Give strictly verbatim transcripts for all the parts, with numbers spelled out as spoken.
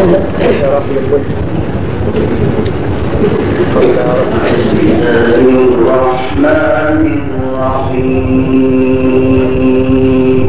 الرحمن الرحيم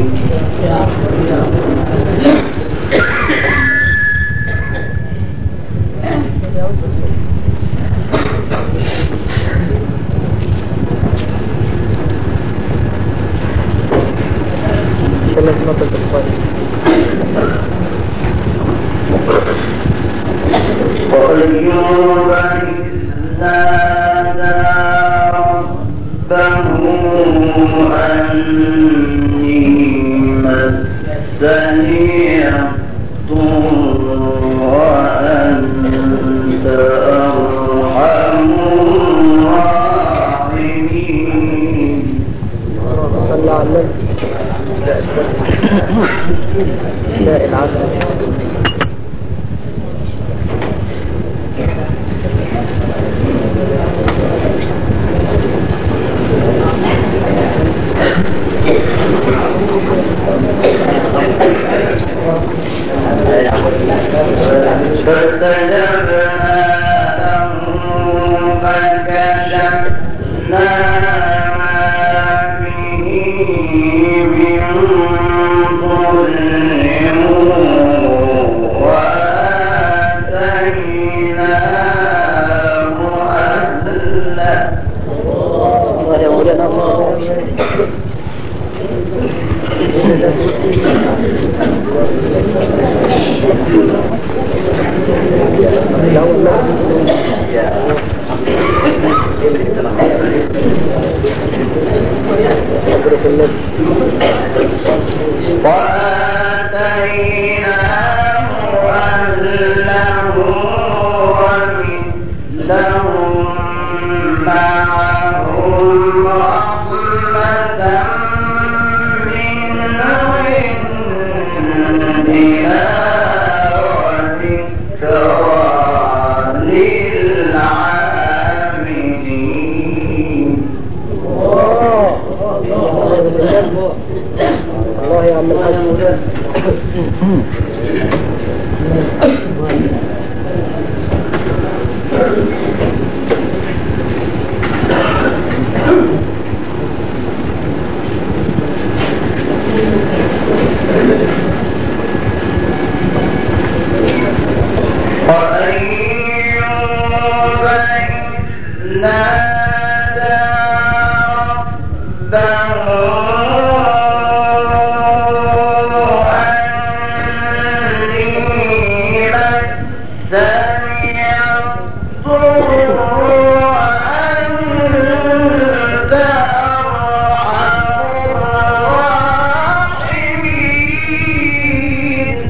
وأيوب إذ نادى ربه أني مسني الضر وأنت أرحم الراحمين. صلى على النبي. لا العسل فاستجبنا له فكشفنا ما به من ضر وآتيناه أهله. الله يا مولانا الله. وآتيناه أهله ومثلهم معهم رحمة من عندنا وذكرى للعابدين. الله يا عم الحاج. وأيوب إذ نادى ربه أني مسني الضر وأنت أرحم الراحمين.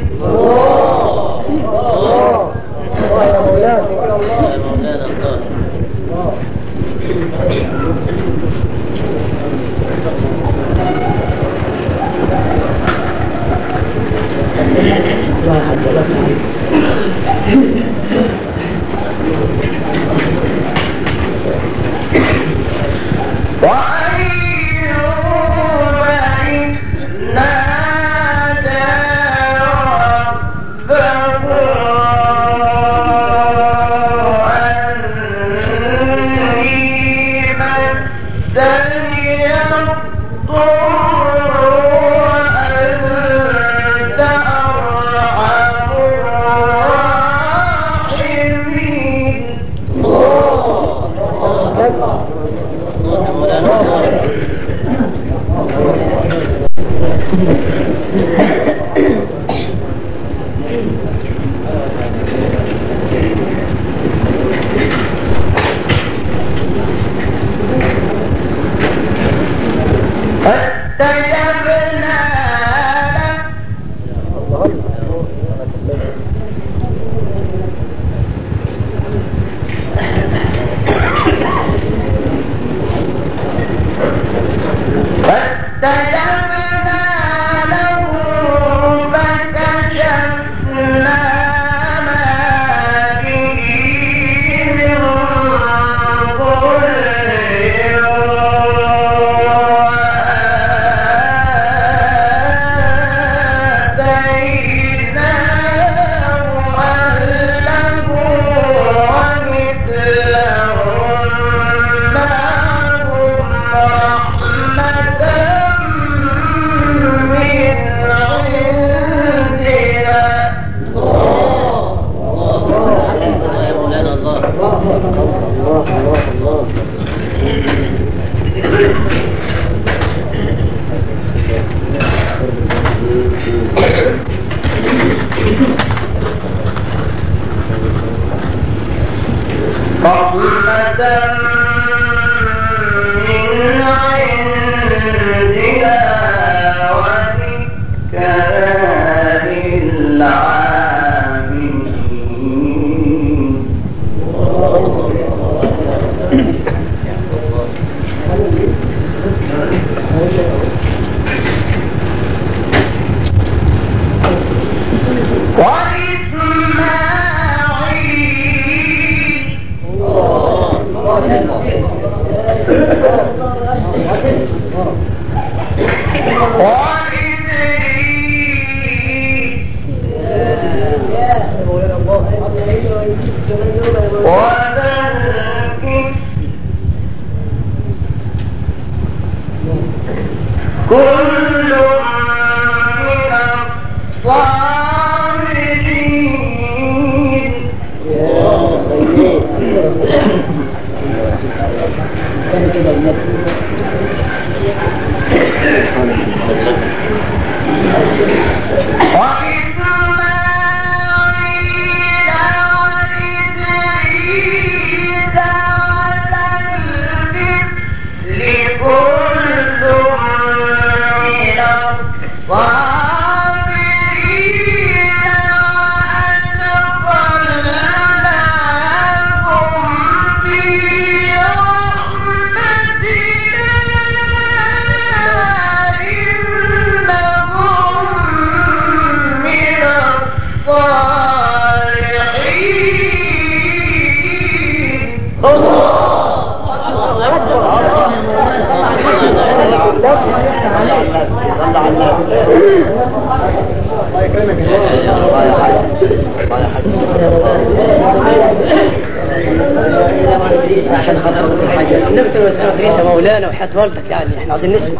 عشان خاطر الحاجة نبت المسألة يا مولانا وحياة والدك يعني احنا عايزين نسمع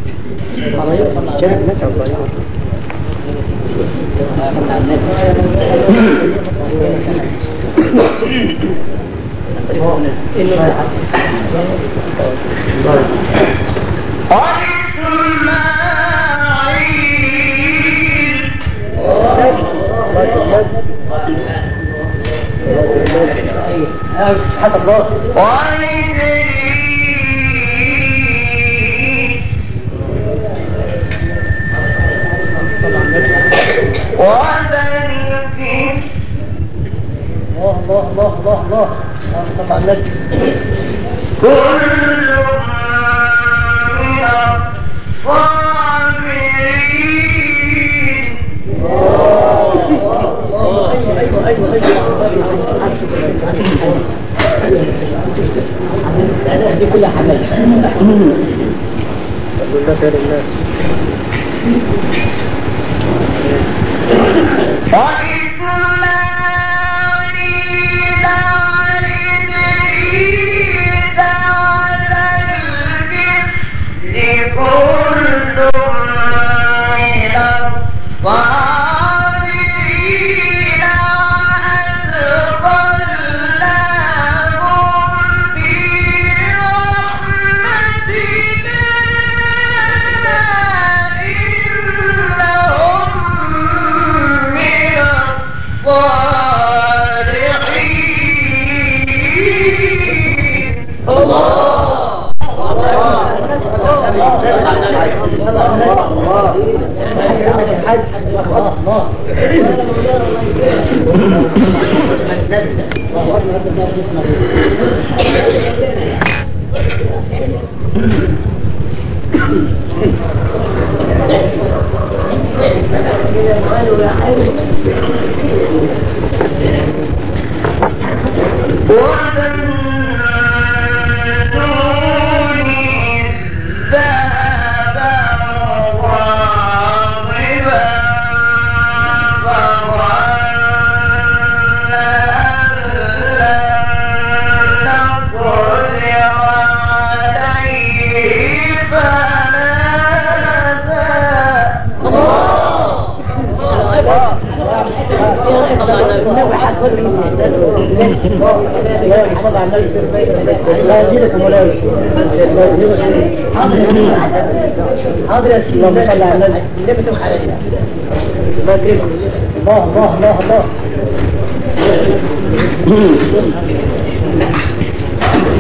حتى الله الله الله الله الله صلى على النبي كل من الصابرين. ايوه ايوه ايوه دي كلها حمل الله خير الناس. لا يجيلك مولاي حاضر يا سيدي اللهم صل على النبي الله الله الله الله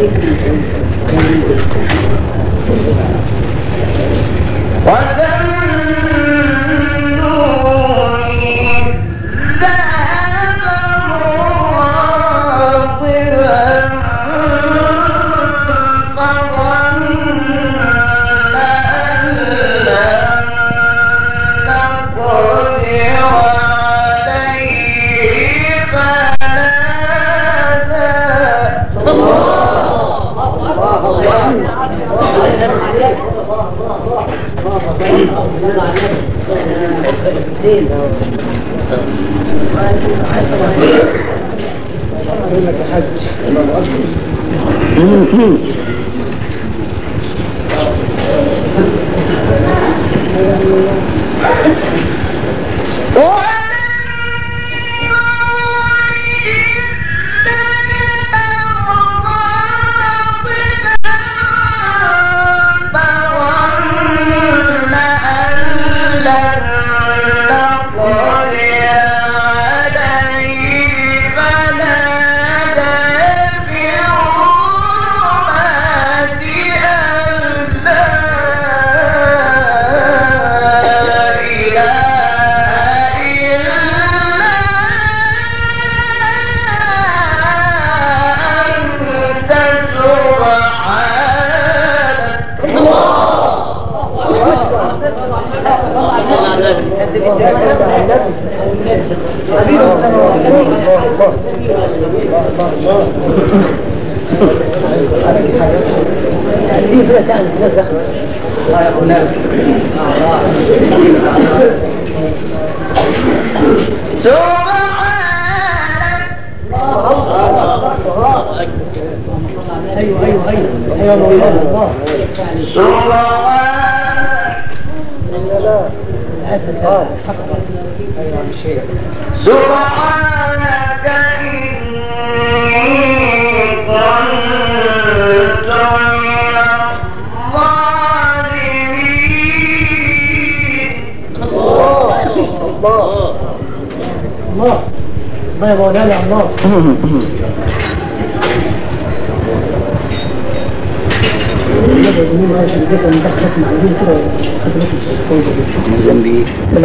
ذنبي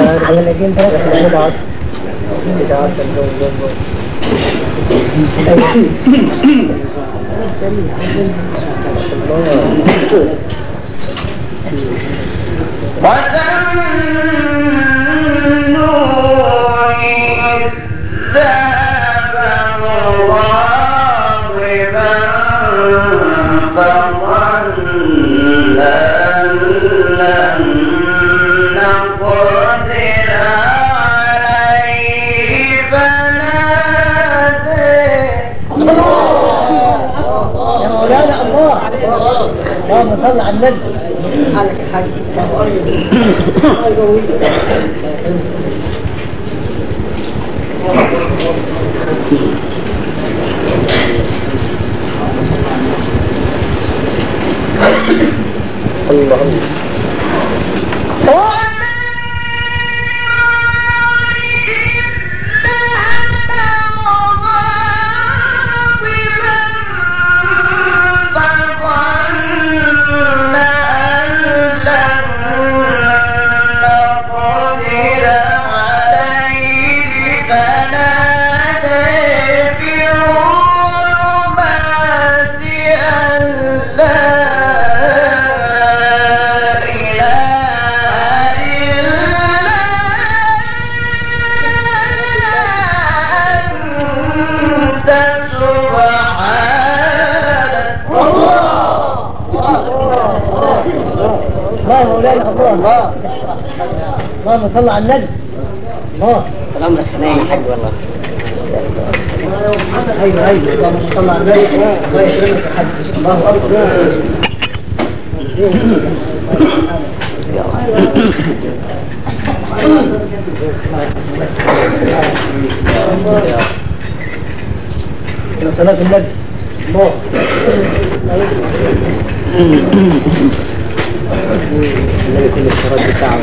اللهم صل على النبي. حالك يا حاج. الله اللهم صل على النبي. الله سلام لك حنين يا حاج والله. ايوه ايوه اللهم صل على النبي. الله يكرمك يا حاج. الله اكبر. يا صلاة النبي. الله النبي كل الصلاة بتاعه.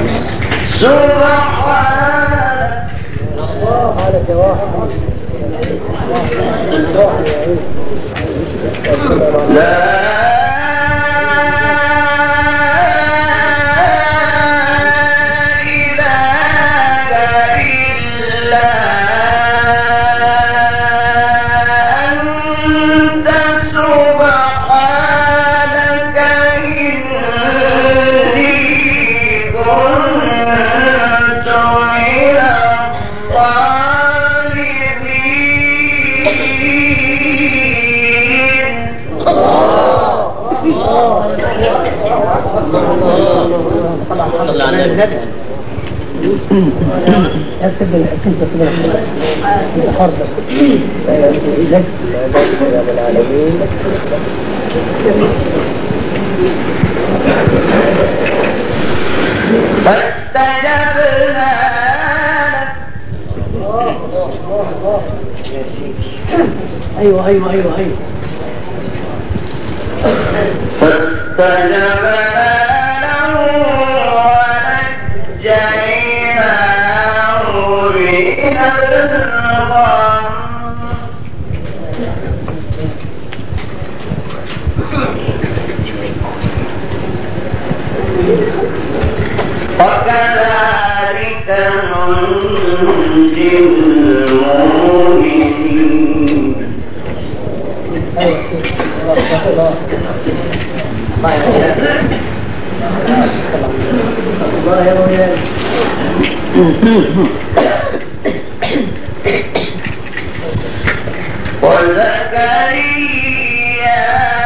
سبحان الله على جواه. ايوه ايوه ايوه ايوه فاستجبنا له ونجيناه من الغم وكذلك ننجي المؤمنين. وزكريا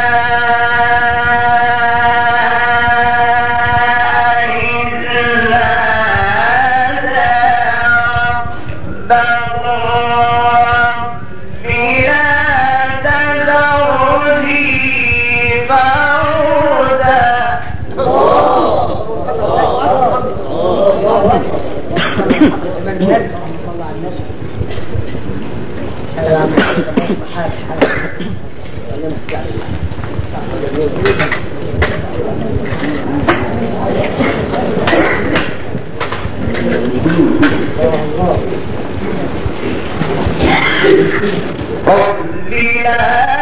رب لا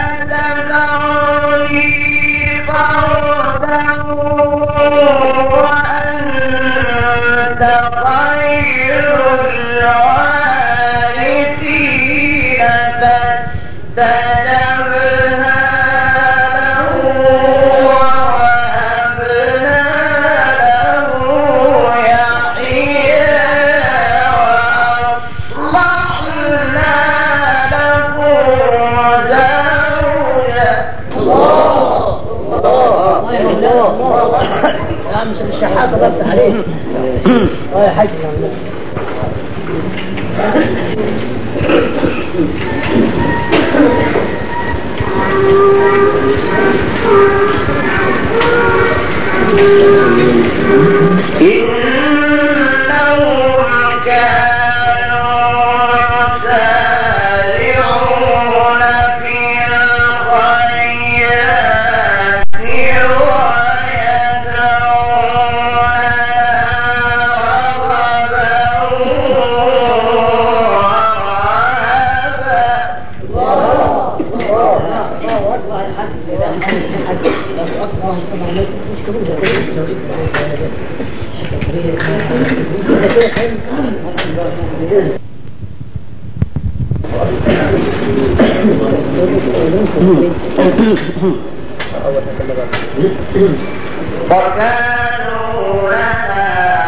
تذرني فردا وأنت خير الوارثين. فاستجبنا له ووهبنا له يحيى وأصلحنا له زوجه. يا مش الشحات ضبط عليه ولا حاجة. إنهم كانوا يسارعون في الخيرات ويدعوننا رغبا وكانوا لنا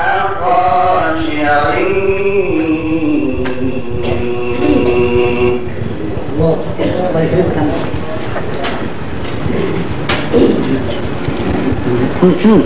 خاشعين.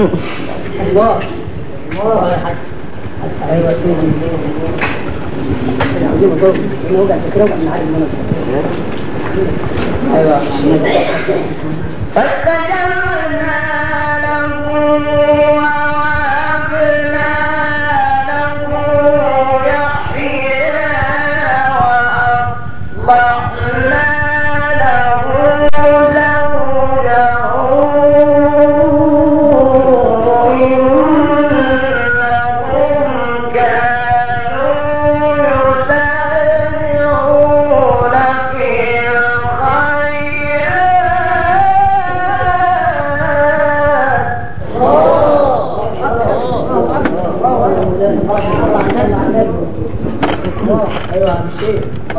الله الله يا حاج. ايوه سيدي عاوزين نضرب نوقع فكره وقع نعرف المناسبه. ايوه فاستجبنا له ووهبنا له يحيى وأصلحنا له زوجه إنهم كانوا يسارعون في ايوه عم الشيخ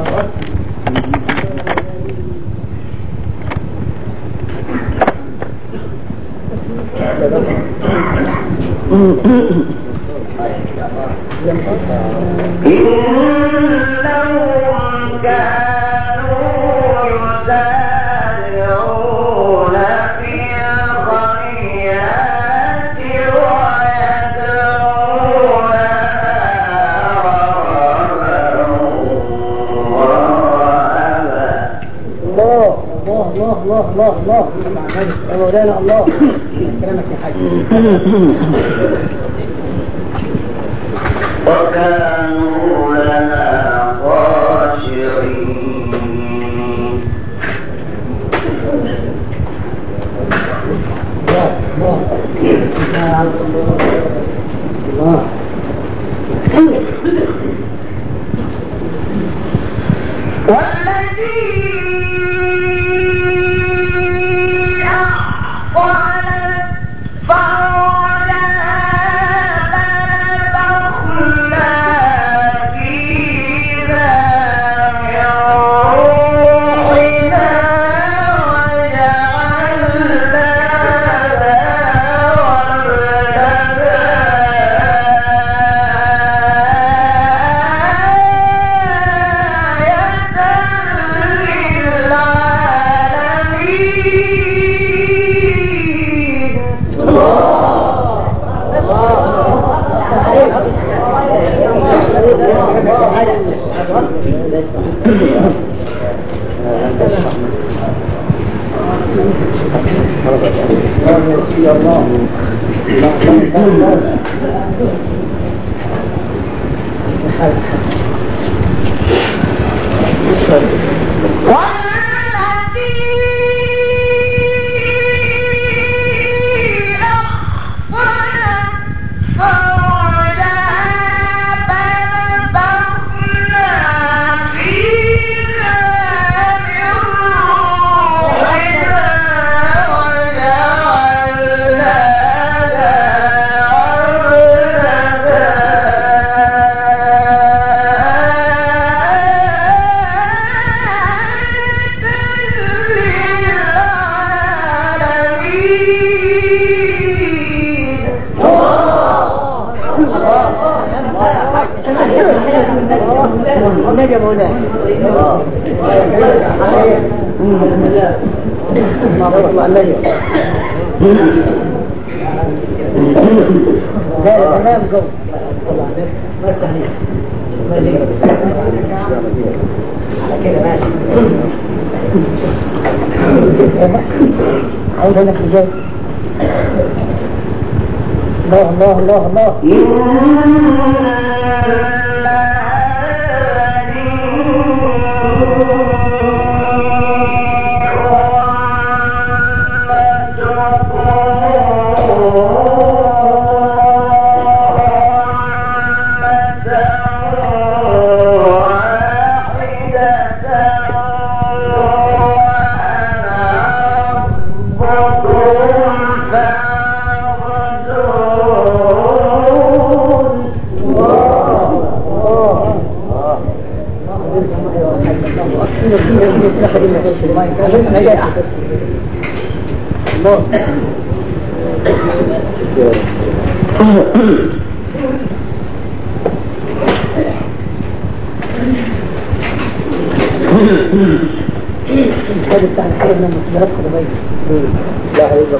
إنهم كانوا يسارعون في الخيرات ويدعوننا رغبا ورهبا. الله الله الله الله الله الله يا مولانا الله كلامك يا حاج. وكانوا لنا خاشعين. الله والذي أحصنت فرجها فنفخنا فيها من روحنا الله الله الله هذا بتاع الحاجة من المسجرات قربية. لا هيبقى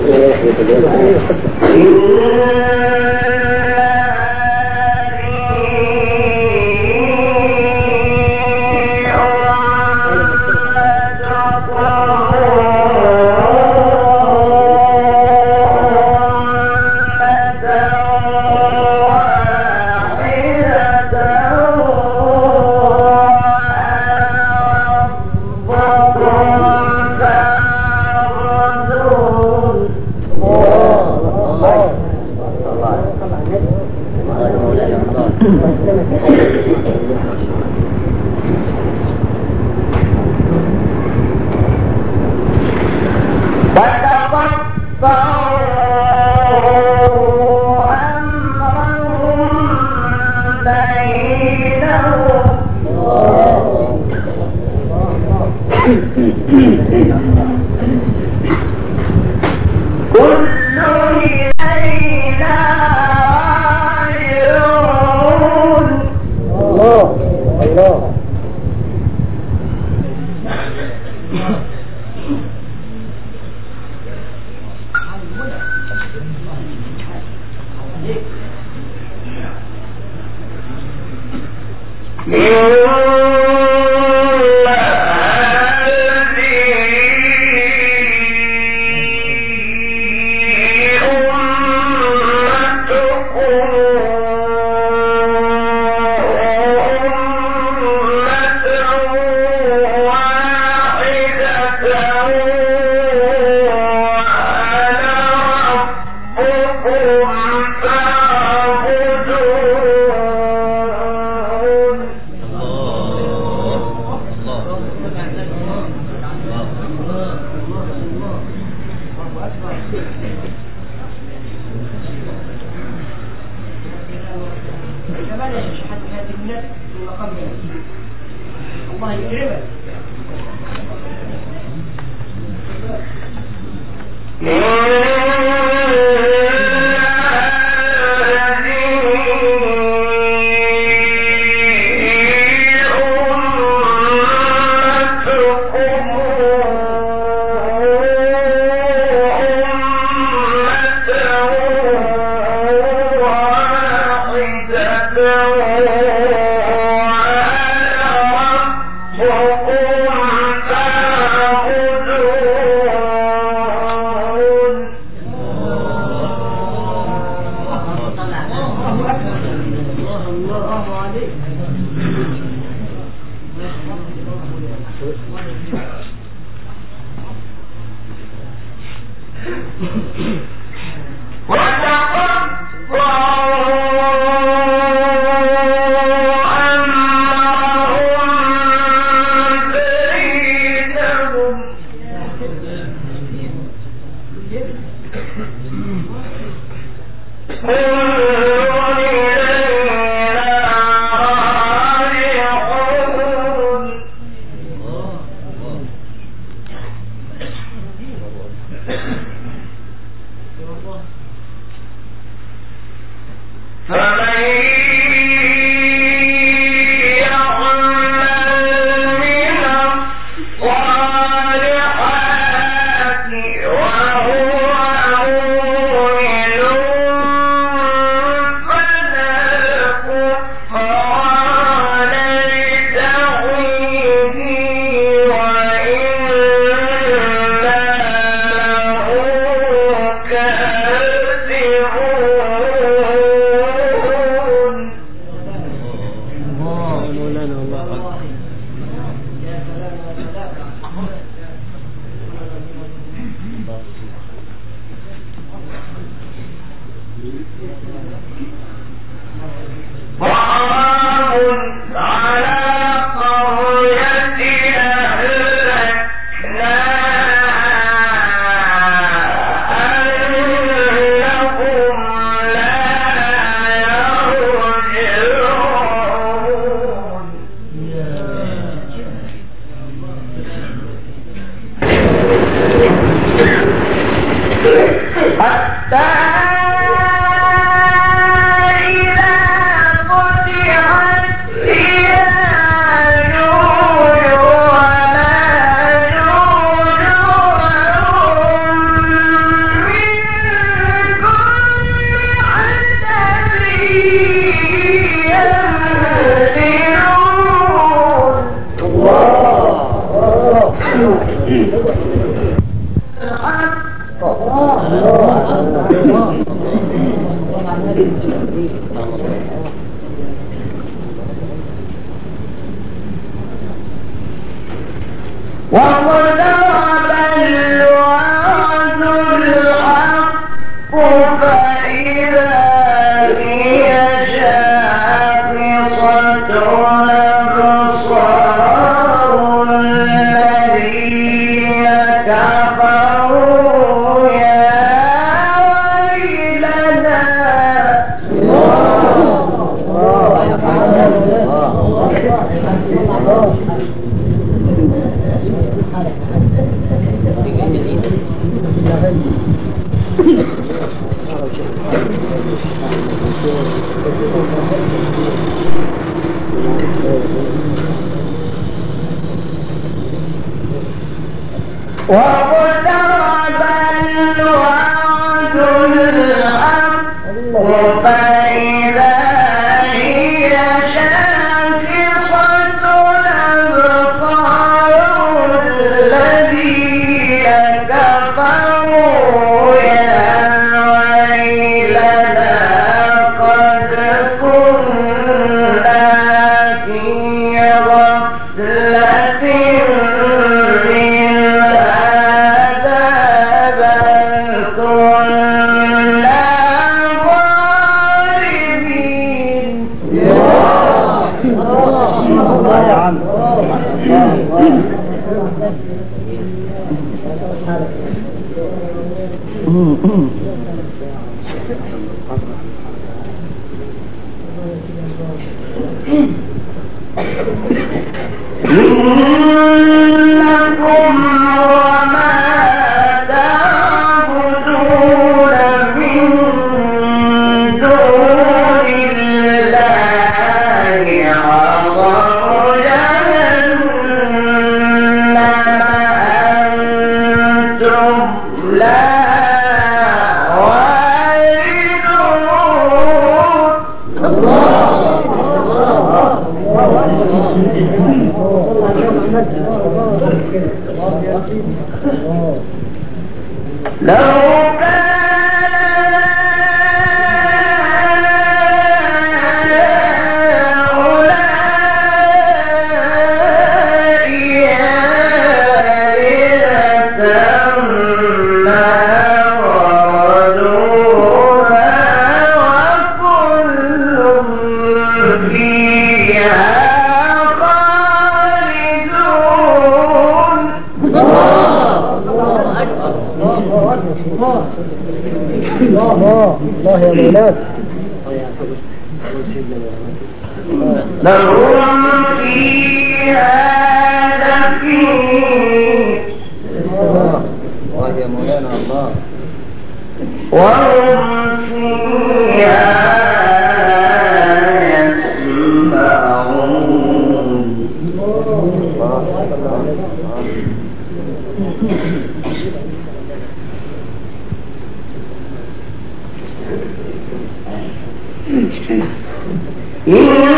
واقترب الوعد الحق فإذا هي شاخصة أبصار الذين كفروا يا ويلنا واقترب الوعد الحق فإذا هي شاخصة أبصار الذين كفروا يا ويلنا قد كنا في غفلة إنكم وما تعبدون من دون الله عظم جهنم أنتم لها واردون. لو الله الله يا مولانا لهم فيها زفير الله يا مولانا الله وهم فيها يسمعون. إن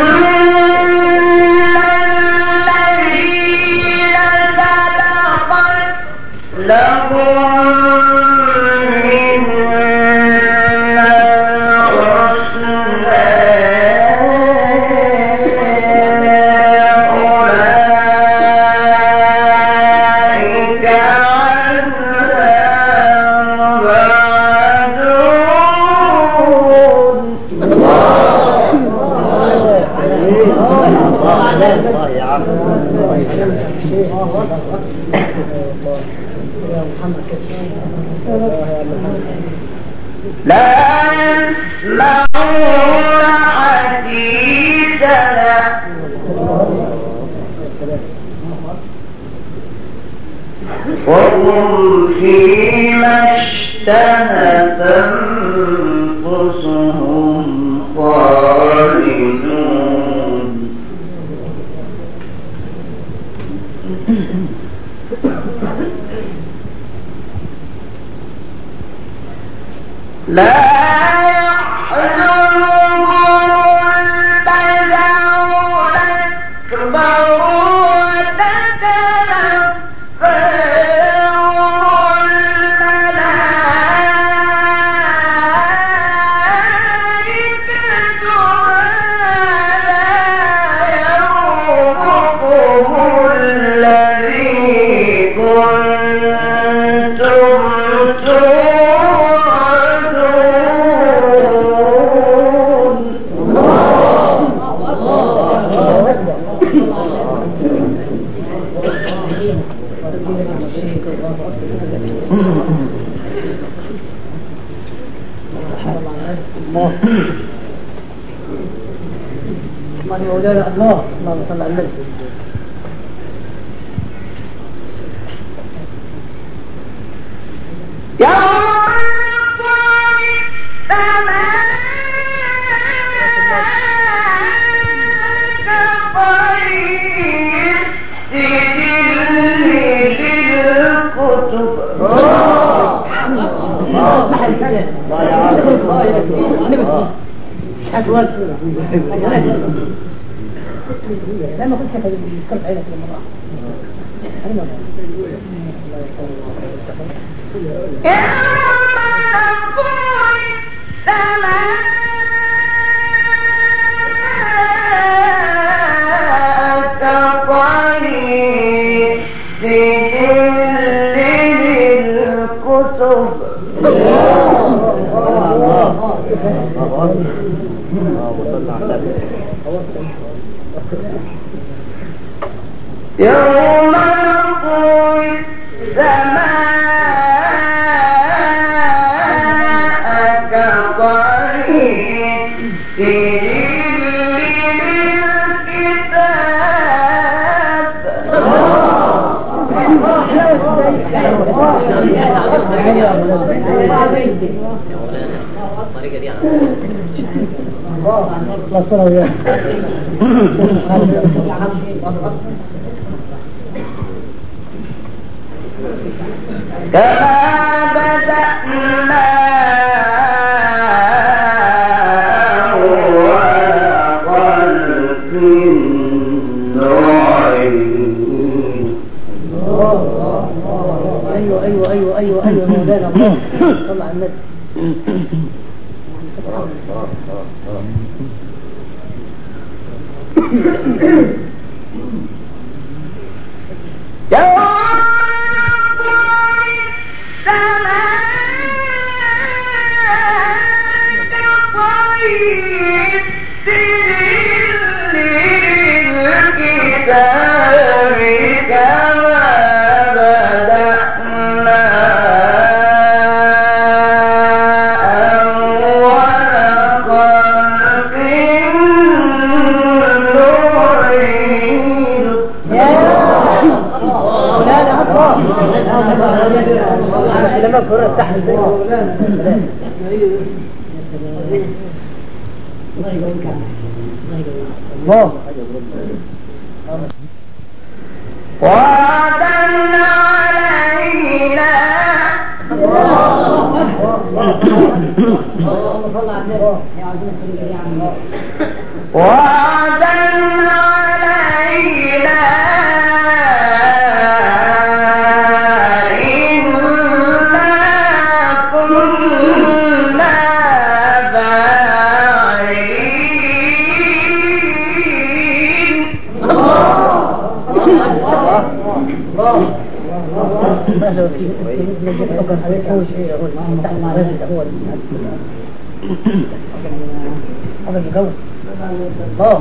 الذين سبقت لهم منا الحسنى أولئك عنها مبعدون. الله يا عم لا يسمعون حديثنا وهم فيما اشتهت أنفسهم خالدون. لا يحزنهم الفزع الأكبر وتتلقاهم مولانا الله اللهم صل على النبي. لما كنت كنت عينك لما راح يوم نطوي السماء كطي للكتاب كما بدأنا وخلق نعيد. ايوه ايوه ايوه ايوه ايوه مولانا الله صل على النبي. لما كرة تحت البيت الله وعدا علينا وعدا علينا ماذا في فكر عليك أول شيء أقول تعال مع رجل أول هذا الجو الله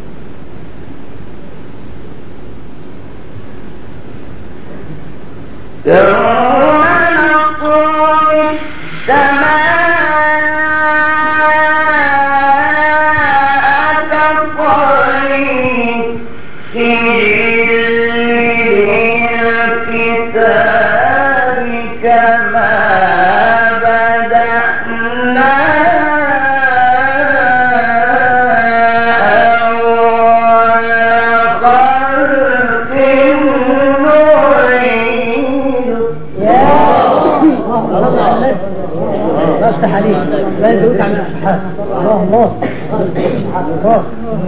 افتح عليك لا يدوك عن الصحات الله الله الله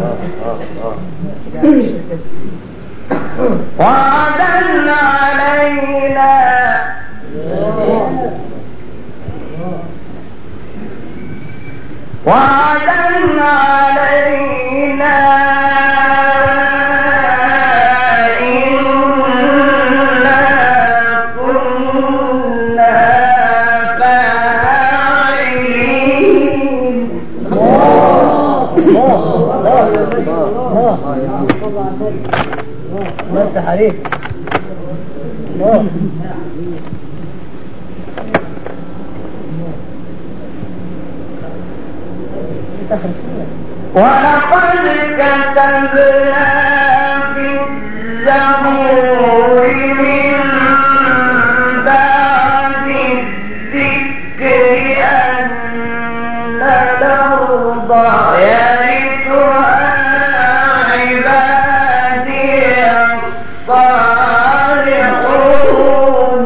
وعدا علينا وعدا علينا إنا عليك. الله. ولقد كتبنا في الزبور من بعد الذكر أن الأرض يرثها عبادي الصالحون.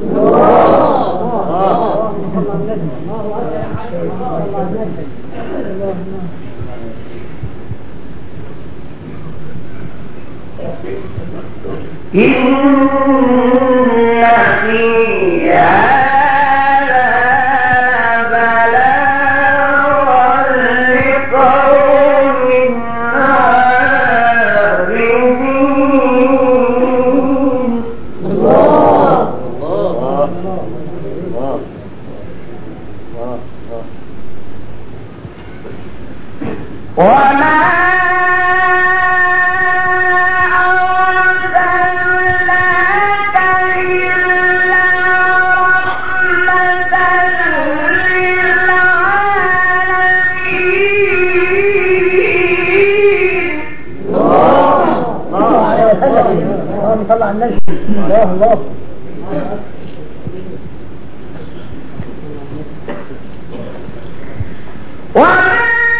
إن في هذا بلاغا لقوم عابدين. الله الله الله وما طلع النجم. الله الله. وما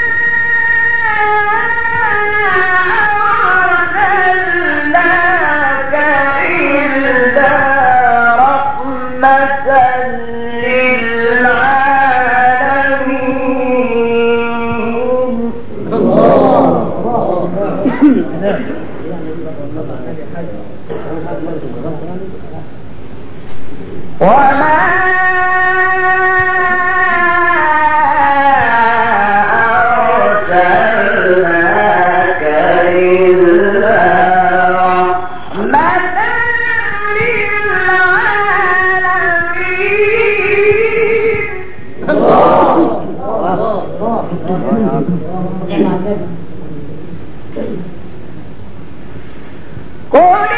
أرسلناك إلا رحمة للعالمين. وما أرسلناك إلا رحمة للعالمين. قل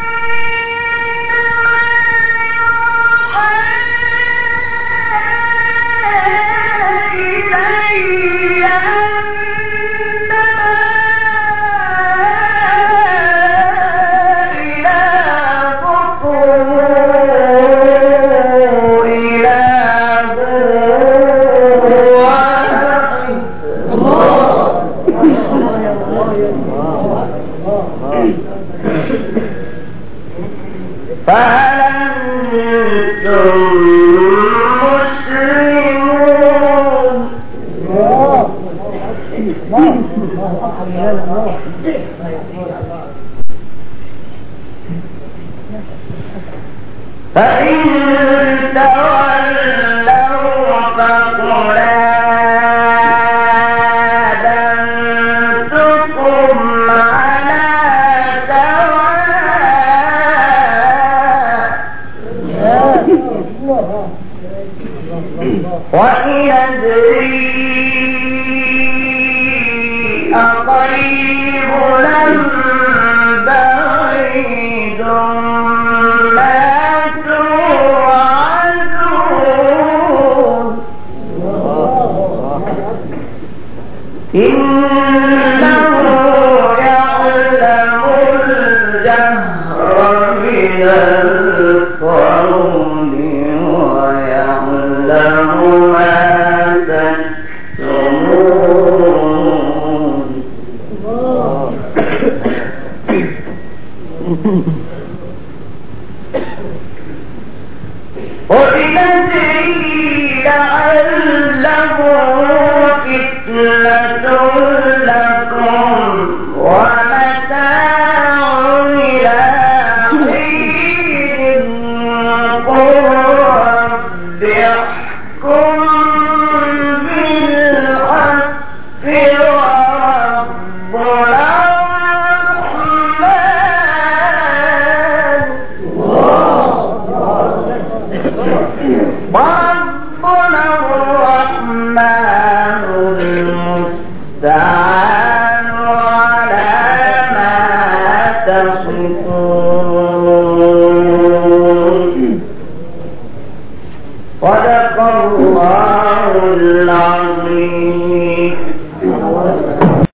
فهل أنتم مسلمون؟ فإن تولوا فقل آذنتكم على وإن أدري أقريب أم بعيد ما توعدون. إنه يعلم الجهر من القول ويعلم ما تكتمون. وإن أدري لعله فتنة لكم ومتاع إلى حين. قل رب احكم بالحق وربنا وربنا الرحمن المستعان على ما تصفون. صدق الله العظيم.